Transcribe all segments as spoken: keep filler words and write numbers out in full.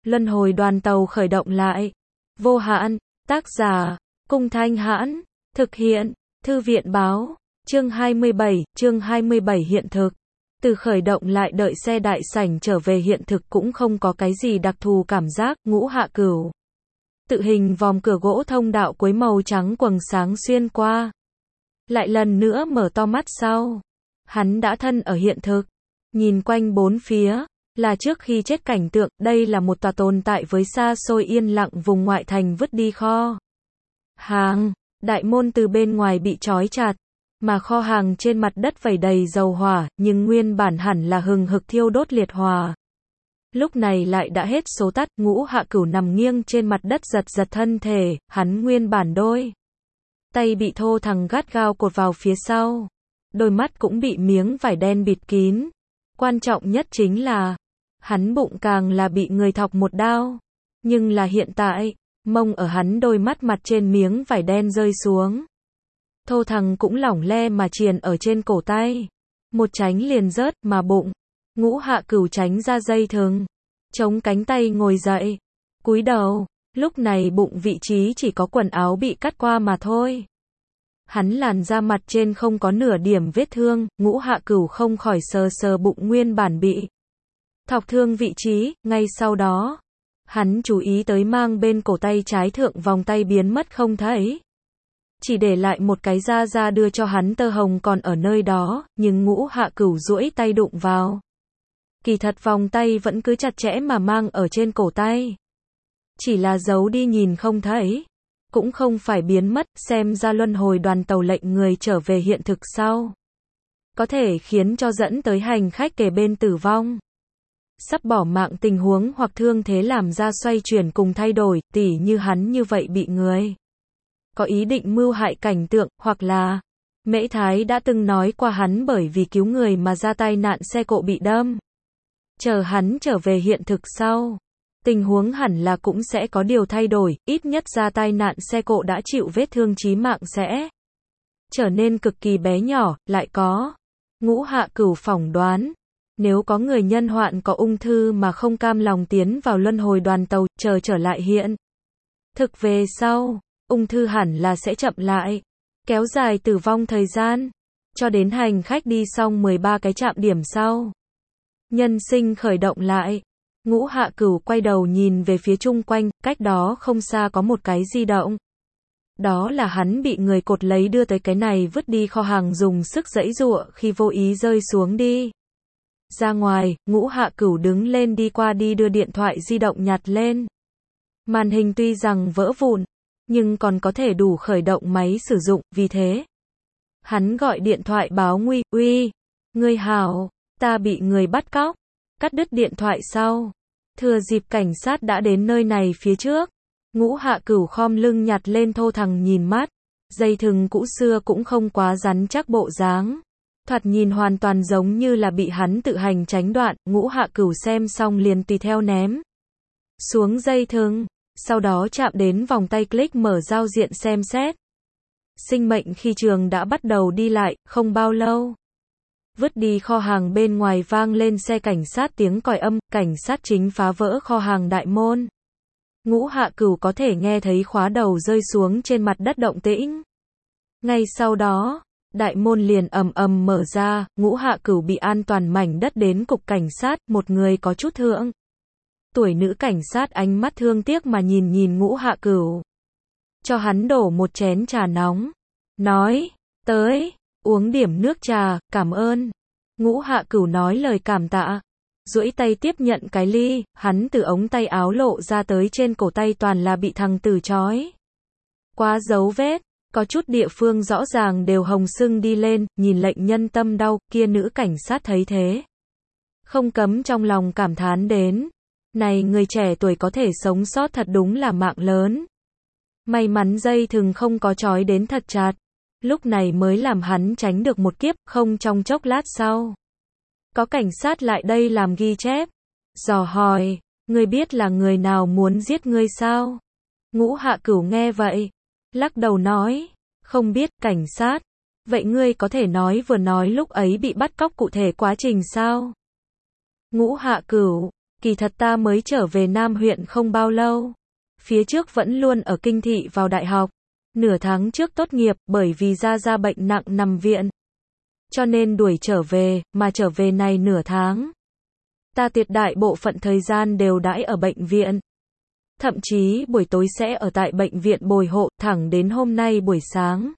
Luân hồi đoàn tàu khởi động lại. Vô hạn, tác giả, Cung Thanh Hãn, thực hiện, Thư viện Báo, chương hai mươi bảy, chương hai mươi bảy hiện thực. Từ khởi động lại đợi xe đại sảnh trở về hiện thực cũng không có cái gì đặc thù cảm giác, Ngũ Hạ Cửu. Tự hình vòng cửa gỗ thông đạo cuối màu trắng quầng sáng xuyên qua. Lại lần nữa mở to mắt sau. Hắn đã thân ở hiện thực. Nhìn quanh bốn phía, là trước khi chết cảnh tượng, đây là một tòa tồn tại với xa xôi yên lặng vùng ngoại thành vứt đi kho hàng, đại môn từ bên ngoài bị trói chặt, mà kho hàng trên mặt đất vẩy đầy dầu hỏa, nhưng nguyên bản hẳn là hừng hực thiêu đốt liệt hỏa. Lúc này lại đã hết số tắt, Ngũ Hạ Cửu nằm nghiêng trên mặt đất giật giật thân thể, hắn nguyên bản đôi tay bị thô thằng gắt gao cột vào phía sau, đôi mắt cũng bị miếng vải đen bịt kín. Quan trọng nhất chính là, hắn bụng càng là bị người thọc một đao. Nhưng là hiện tại, mông ở hắn đôi mắt mặt trên miếng vải đen rơi xuống. Thô thằng cũng lỏng le mà triền ở trên cổ tay. Một tránh liền rớt mà bụng. Ngũ Hạ Cửu tránh ra dây thừng. Chống cánh tay ngồi dậy. Cúi đầu, lúc này bụng vị trí chỉ có quần áo bị cắt qua mà thôi. Hắn làn da mặt trên không có nửa điểm vết thương, Ngũ Hạ Cửu không khỏi sờ sờ bụng nguyên bản bị thọc thương vị trí, ngay sau đó, hắn chú ý tới mang bên cổ tay trái thượng vòng tay biến mất không thấy. Chỉ để lại một cái da da đưa cho hắn tơ hồng còn ở nơi đó, nhưng Ngũ Hạ Cửu duỗi tay đụng vào. Kỳ thật vòng tay vẫn cứ chặt chẽ mà mang ở trên cổ tay. Chỉ là giấu đi nhìn không thấy. Cũng không phải biến mất, xem ra luân hồi đoàn tàu lệnh người trở về hiện thực sau. Có thể khiến cho dẫn tới hành khách kề bên tử vong. Sắp bỏ mạng tình huống hoặc thương thế làm ra xoay chuyển cùng thay đổi, tỉ như hắn như vậy bị người có ý định mưu hại cảnh tượng, hoặc là Mễ Thái đã từng nói qua hắn bởi vì cứu người mà ra tai nạn xe cộ bị đâm. Chờ hắn trở về hiện thực sau. Tình huống hẳn là cũng sẽ có điều thay đổi, ít nhất ra tai nạn xe cộ đã chịu vết thương chí mạng sẽ trở nên cực kỳ bé nhỏ, lại có. Ngũ Hạ Cửu phỏng đoán, nếu có người nhân hoạn có ung thư mà không cam lòng tiến vào luân hồi đoàn tàu, chờ trở lại hiện thực về sau, ung thư hẳn là sẽ chậm lại, kéo dài tử vong thời gian, cho đến hành khách đi xong mười ba cái trạm điểm sau. Nhân sinh khởi động lại. Ngũ Hạ Cửu quay đầu nhìn về phía chung quanh, cách đó không xa có một cái di động. Đó là hắn bị người cột lấy đưa tới cái này vứt đi kho hàng dùng sức giãy giụa khi vô ý rơi xuống đi. Ra ngoài, Ngũ Hạ Cửu đứng lên đi qua đi đưa điện thoại di động nhặt lên. Màn hình tuy rằng vỡ vụn, nhưng còn có thể đủ khởi động máy sử dụng, vì thế. Hắn gọi điện thoại báo nguy, uy, ngươi hảo, ta bị người bắt cóc. Cắt đứt điện thoại sau. Thừa dịp cảnh sát đã đến nơi này phía trước. Ngũ Hạ Cửu khom lưng nhặt lên thô thằng nhìn mắt. Dây thừng cũ xưa cũng không quá rắn chắc bộ dáng. Thoạt nhìn hoàn toàn giống như là bị hắn tự hành tránh đoạn. Ngũ Hạ Cửu xem xong liền tùy theo ném xuống dây thừng. Sau đó chạm đến vòng tay click mở giao diện xem xét. Sinh mệnh khi trường đã bắt đầu đi lại, không bao lâu. Vứt đi kho hàng bên ngoài vang lên xe cảnh sát tiếng còi âm, cảnh sát chính phá vỡ kho hàng đại môn. Ngũ Hạ Cửu có thể nghe thấy khóa đầu rơi xuống trên mặt đất động tĩnh. Ngay sau đó, đại môn liền ầm ầm mở ra, Ngũ Hạ Cửu bị an toàn mảnh đất đến cục cảnh sát, một người có chút thượng tuổi nữ cảnh sát ánh mắt thương tiếc mà nhìn nhìn Ngũ Hạ Cửu. Cho hắn đổ một chén trà nóng. Nói, tới. Uống điểm nước trà, cảm ơn. Ngũ Hạ Cửu nói lời cảm tạ. Duỗi tay tiếp nhận cái ly, hắn từ ống tay áo lộ ra tới trên cổ tay toàn là bị thằng tử trói. Quá dấu vết, có chút địa phương rõ ràng đều hồng sưng đi lên, nhìn lệnh nhân tâm đau, kia nữ cảnh sát thấy thế. Không cấm trong lòng cảm thán đến. Này người trẻ tuổi có thể sống sót thật đúng là mạng lớn. May mắn dây thừng không có trói đến thật chặt. Lúc này mới làm hắn tránh được một kiếp, không trong chốc lát sau. Có cảnh sát lại đây làm ghi chép. Dò hỏi, ngươi biết là người nào muốn giết ngươi sao? Ngũ Hạ Cửu nghe vậy. Lắc đầu nói, không biết, cảnh sát. Vậy ngươi có thể nói vừa nói lúc ấy bị bắt cóc cụ thể quá trình sao? Ngũ Hạ Cửu, Kỳ thật ta mới trở về Nam huyện không bao lâu. Phía trước vẫn luôn ở kinh thị vào đại học. Nửa tháng trước tốt nghiệp, bởi vì Gia Gia bệnh nặng nằm viện. Cho nên đuổi trở về, mà trở về này nửa tháng. Ta tuyệt đại bộ phận thời gian đều đãi ở bệnh viện. Thậm chí buổi tối sẽ ở tại bệnh viện bồi hộ, thẳng đến hôm nay buổi sáng.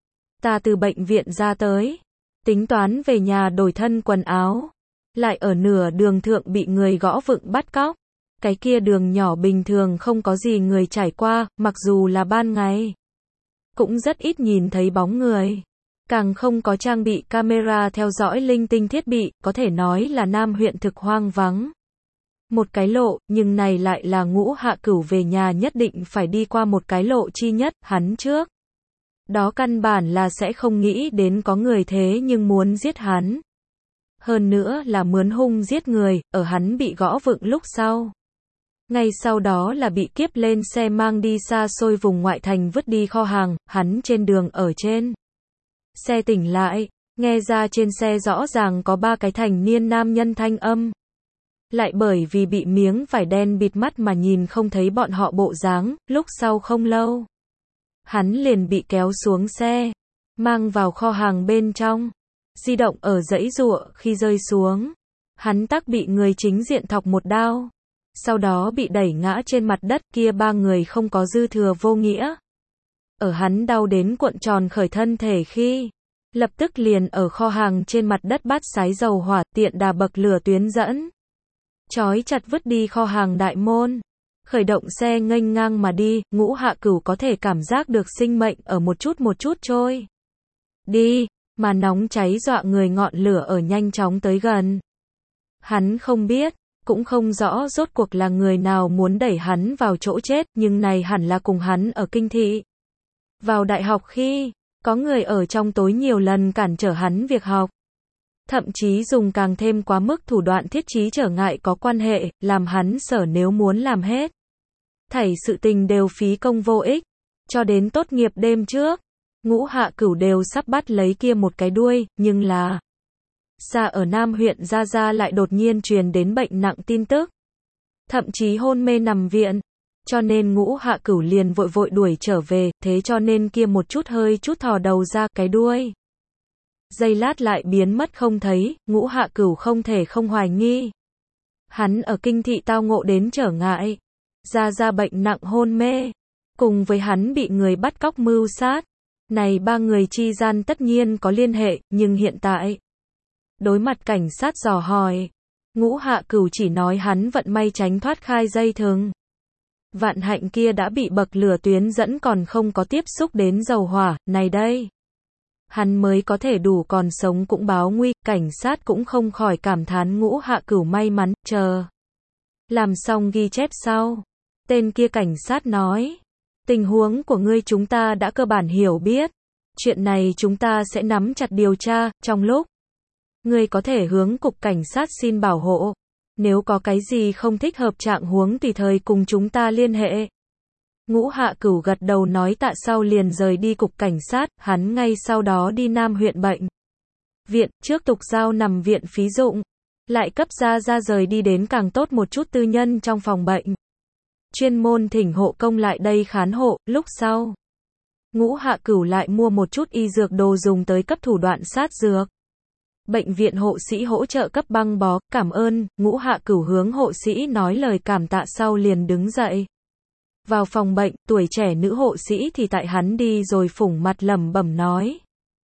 Ta từ bệnh viện ra tới. Tính toán về nhà đổi thân quần áo. Lại ở nửa đường thượng bị người gõ vựng bắt cóc. Cái kia đường nhỏ bình thường không có gì người trải qua, mặc dù là ban ngày. Cũng rất ít nhìn thấy bóng người. Càng không có trang bị camera theo dõi linh tinh thiết bị, có thể nói là Nam huyện thực hoang vắng. Một cái lộ, nhưng này lại là Ngũ Hạ Cửu về nhà nhất định phải đi qua một cái lộ chi nhất, hắn trước. Đó căn bản là sẽ không nghĩ đến có người thế nhưng muốn giết hắn. Hơn nữa là mướn hung giết người, ở hắn bị gõ vựng lúc sau. Ngay sau đó là bị kiếp lên xe mang đi xa xôi vùng ngoại thành vứt đi kho hàng, hắn trên đường ở trên. Xe tỉnh lại, nghe ra trên xe rõ ràng có ba cái thành niên nam nhân thanh âm. Lại bởi vì bị miếng vải đen bịt mắt mà nhìn không thấy bọn họ bộ dáng, lúc sau không lâu. Hắn liền bị kéo xuống xe, mang vào kho hàng bên trong. Di động ở dãy giụa khi rơi xuống. Hắn tắc bị người chính diện thọc một đao. Sau đó bị đẩy ngã trên mặt đất, kia ba người không có dư thừa vô nghĩa. Ở hắn đau đến cuộn tròn khởi thân thể khi, lập tức liền ở kho hàng trên mặt đất bắt sái dầu hỏa, tiện đà bậc lửa tuyến dẫn. Chói chặt vứt đi kho hàng đại môn. Khởi động xe nghênh ngang mà đi, Ngũ Hạ Cửu có thể cảm giác được sinh mệnh ở một chút một chút trôi đi, mà nóng cháy dọa người ngọn lửa ở nhanh chóng tới gần. Hắn không biết, cũng không rõ rốt cuộc là người nào muốn đẩy hắn vào chỗ chết, nhưng này hẳn là cùng hắn ở kinh thị. Vào đại học khi, có người ở trong tối nhiều lần cản trở hắn việc học. Thậm chí dùng càng thêm quá mức thủ đoạn thiết trí trở ngại có quan hệ, làm hắn sở nếu muốn làm hết. Thảy sự tình đều phí công vô ích. Cho đến tốt nghiệp đêm trước, Ngũ Hạ Cửu đều sắp bắt lấy kia một cái đuôi, nhưng là xa ở Nam huyện Gia Gia lại đột nhiên truyền đến bệnh nặng tin tức. Thậm chí hôn mê nằm viện. Cho nên Ngũ Hạ Cửu liền vội vội đuổi trở về, thế cho nên kia một chút hơi chút thò đầu ra cái đuôi. Giây lát lại biến mất không thấy, Ngũ Hạ Cửu không thể không hoài nghi. Hắn ở kinh thị tao ngộ đến trở ngại. Gia Gia bệnh nặng hôn mê. Cùng với hắn bị người bắt cóc mưu sát. Này ba người chi gian tất nhiên có liên hệ, nhưng hiện tại. Đối mặt cảnh sát dò hỏi. Ngũ Hạ Cửu chỉ nói hắn vận may tránh thoát khai dây thừng. Vạn hạnh kia đã bị bậc lửa tuyến dẫn còn không có tiếp xúc đến dầu hỏa, này đây. Hắn mới có thể đủ còn sống cũng báo nguy, cảnh sát cũng không khỏi cảm thán Ngũ Hạ Cửu may mắn, chờ. Làm xong ghi chép sau. Tên kia cảnh sát nói. Tình huống của ngươi chúng ta đã cơ bản hiểu biết. Chuyện này chúng ta sẽ nắm chặt điều tra, trong lúc. Ngươi có thể hướng cục cảnh sát xin bảo hộ. Nếu có cái gì không thích hợp trạng huống tùy thời cùng chúng ta liên hệ. Ngũ Hạ Cửu gật đầu nói tạ sau liền rời đi cục cảnh sát, hắn ngay sau đó đi Nam huyện bệnh viện, trước tục giao nằm viện phí dụng, lại cấp ra ra rời đi đến càng tốt một chút tư nhân trong phòng bệnh. Chuyên môn thỉnh hộ công lại đây khán hộ, lúc sau. Ngũ Hạ Cửu lại mua một chút y dược đồ dùng tới cấp thủ đoạn sát dược. Bệnh viện hộ sĩ hỗ trợ cấp băng bó, cảm ơn, Ngũ Hạ Cửu hướng hộ sĩ nói lời cảm tạ sau liền đứng dậy. Vào phòng bệnh, tuổi trẻ nữ hộ sĩ thì tại hắn đi rồi phủng mặt lẩm bẩm nói.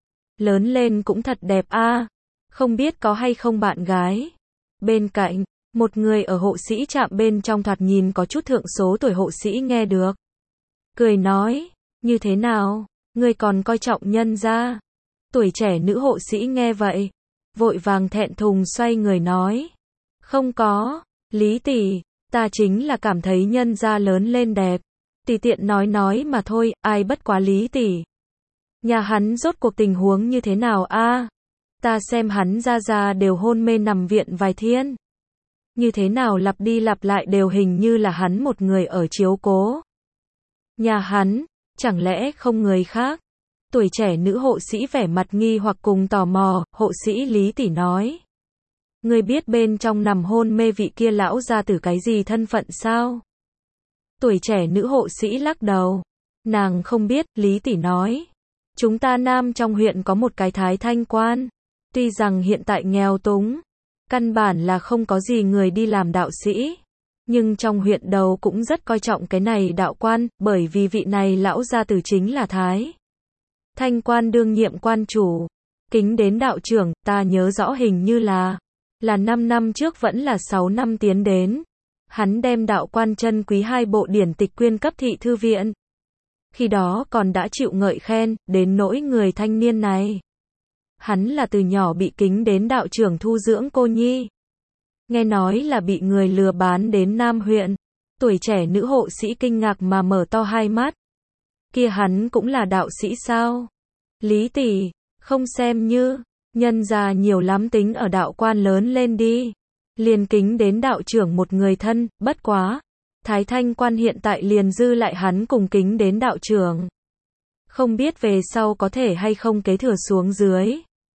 Lớn lên cũng thật đẹp a, không biết có hay không bạn gái. Bên cạnh, một người ở hộ sĩ trạm bên trong thoạt nhìn có chút thượng số tuổi hộ sĩ nghe được. Cười nói, như thế nào, người còn coi trọng nhân gia. Tuổi trẻ nữ hộ sĩ nghe vậy, vội vàng thẹn thùng xoay người nói. Không có, Lý tỷ, ta chính là cảm thấy nhân gia lớn lên đẹp. Tỷ tiện nói nói mà thôi, ai bất quá Lý tỷ. Nhà hắn rốt cuộc tình huống như thế nào a? Ta xem hắn ra ra đều hôn mê nằm viện vài thiên. Như thế nào lặp đi lặp lại đều hình như là hắn một người ở chiếu cố. Nhà hắn, chẳng lẽ không người khác? Tuổi trẻ nữ hộ sĩ vẻ mặt nghi hoặc cùng tò mò, hộ sĩ Lý tỷ nói. Ngươi biết bên trong nằm hôn mê vị kia lão gia tử cái gì thân phận sao? Tuổi trẻ nữ hộ sĩ lắc đầu. Nàng không biết, Lý tỷ nói. Chúng ta Nam trong huyện có một cái Thái Thanh quan. Tuy rằng hiện tại nghèo túng, căn bản là không có gì người đi làm đạo sĩ. Nhưng trong huyện đầu cũng rất coi trọng cái này đạo quan, bởi vì vị này lão gia tử chính là Thái Thanh quan đương nhiệm quan chủ. Kính đến đạo trưởng, ta nhớ rõ hình như là, là năm năm trước vẫn là sáu năm tiến đến. Hắn đem đạo quan chân quý hai bộ điển tịch quyên cấp thị thư viện. Khi đó còn đã chịu ngợi khen, đến nỗi người thanh niên này. Hắn là từ nhỏ bị kính đến đạo trưởng thu dưỡng cô nhi. Nghe nói là bị người lừa bán đến Nam huyện. Tuổi trẻ nữ hộ sĩ kinh ngạc mà mở to hai mắt. Kia hắn cũng là đạo sĩ sao? Lý tỷ, không xem như, nhân gia nhiều lắm tính ở đạo quan lớn lên đi. Liền kính đến đạo trưởng một người thân, bất quá. Thái Thanh quan hiện tại liền dư lại hắn cùng kính đến đạo trưởng. Không biết về sau có thể hay không kế thừa xuống dưới.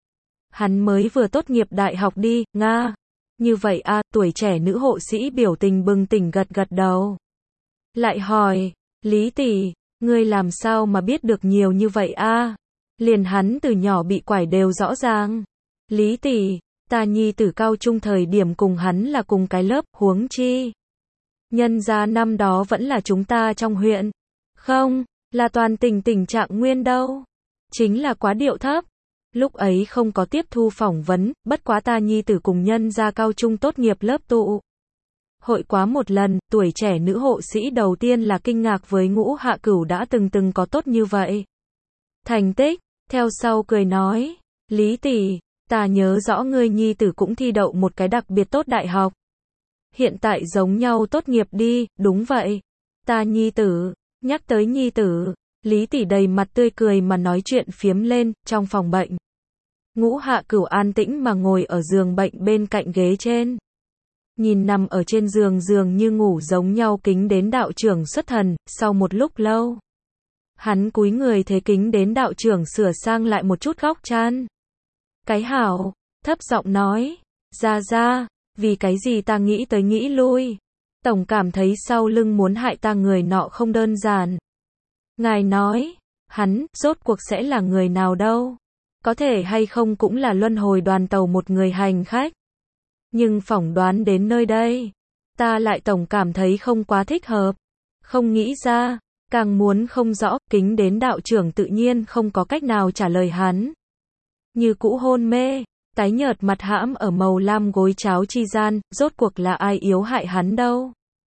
Hắn mới vừa tốt nghiệp đại học đi, Nga. Như vậy a, tuổi trẻ nữ hộ sĩ biểu tình bừng tỉnh gật gật đầu. Lại hỏi, Lý tỷ, ngươi làm sao mà biết được nhiều như vậy a? Liền hắn từ nhỏ bị quải đều rõ ràng. Lý tỷ, ta nhi tử cao trung thời điểm cùng hắn là cùng cái lớp, huống chi. Nhân gia năm đó vẫn là chúng ta trong huyện. Không, là toàn tỉnh tình trạng nguyên đâu. Chính là quá điệu thấp. Lúc ấy không có tiếp thu phỏng vấn, bất quá ta nhi tử cùng nhân gia cao trung tốt nghiệp lớp tụ. Hội quá một lần, tuổi trẻ nữ hộ sĩ đầu tiên là kinh ngạc với Ngũ Hạ Cửu đã từng từng có tốt như vậy. Thành tích, theo sau cười nói, Lý tỷ, ta nhớ rõ ngươi nhi tử cũng thi đậu một cái đặc biệt tốt đại học. Hiện tại giống nhau tốt nghiệp đi, đúng vậy. Ta nhi tử, nhắc tới nhi tử, Lý tỷ đầy mặt tươi cười mà nói chuyện phiếm lên, trong phòng bệnh. Ngũ Hạ Cửu an tĩnh mà ngồi ở giường bệnh bên cạnh ghế trên. Nhìn nằm ở trên giường giường như ngủ giống nhau kính đến đạo trưởng xuất thần, sau một lúc lâu. Hắn cúi người thế kính đến đạo trưởng sửa sang lại một chút góc chăn. Cái hảo, thấp giọng nói, ra ra, vì cái gì ta nghĩ tới nghĩ lui. Tổng cảm thấy sau lưng muốn hại ta người nọ không đơn giản. Ngài nói, hắn, rốt cuộc sẽ là người nào đâu. Có thể hay không cũng là luân hồi đoàn tàu một người hành khách. Nhưng phỏng đoán đến nơi đây, ta lại tổng cảm thấy không quá thích hợp. Không nghĩ ra, càng muốn không rõ, kính đến đạo trưởng tự nhiên không có cách nào trả lời hắn. Như cũ hôn mê, tái nhợt mặt hãm ở màu lam gối cháo chi gian, rốt cuộc là ai yếu hại hắn đâu.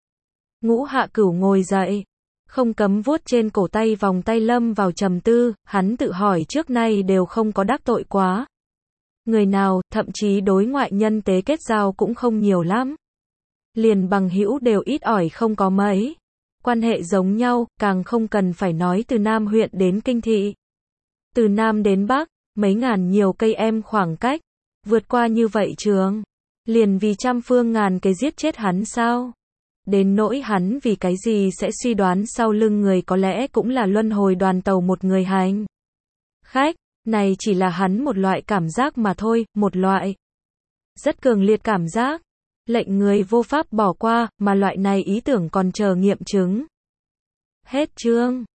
Ngũ Hạ Cửu ngồi dậy, không cấm vuốt trên cổ tay vòng tay lâm vào trầm tư, hắn tự hỏi trước nay đều không có đắc tội quá. Người nào, thậm chí đối ngoại nhân tế kết giao cũng không nhiều lắm. Liền bằng hữu đều ít ỏi không có mấy. Quan hệ giống nhau, càng không cần phải nói từ Nam huyện đến Kinh thị. Từ Nam đến Bắc, mấy ngàn nhiều cây em khoảng cách. Vượt qua như vậy trường. Liền vì trăm phương ngàn cây giết chết hắn sao? Đến nỗi hắn vì cái gì sẽ suy đoán sau lưng người có lẽ cũng là luân hồi đoàn tàu một người hành khách. Này chỉ là hắn một loại cảm giác mà thôi, một loại rất cường liệt cảm giác, lệnh người vô pháp bỏ qua, mà loại này ý tưởng còn chờ nghiệm chứng. Hết chương.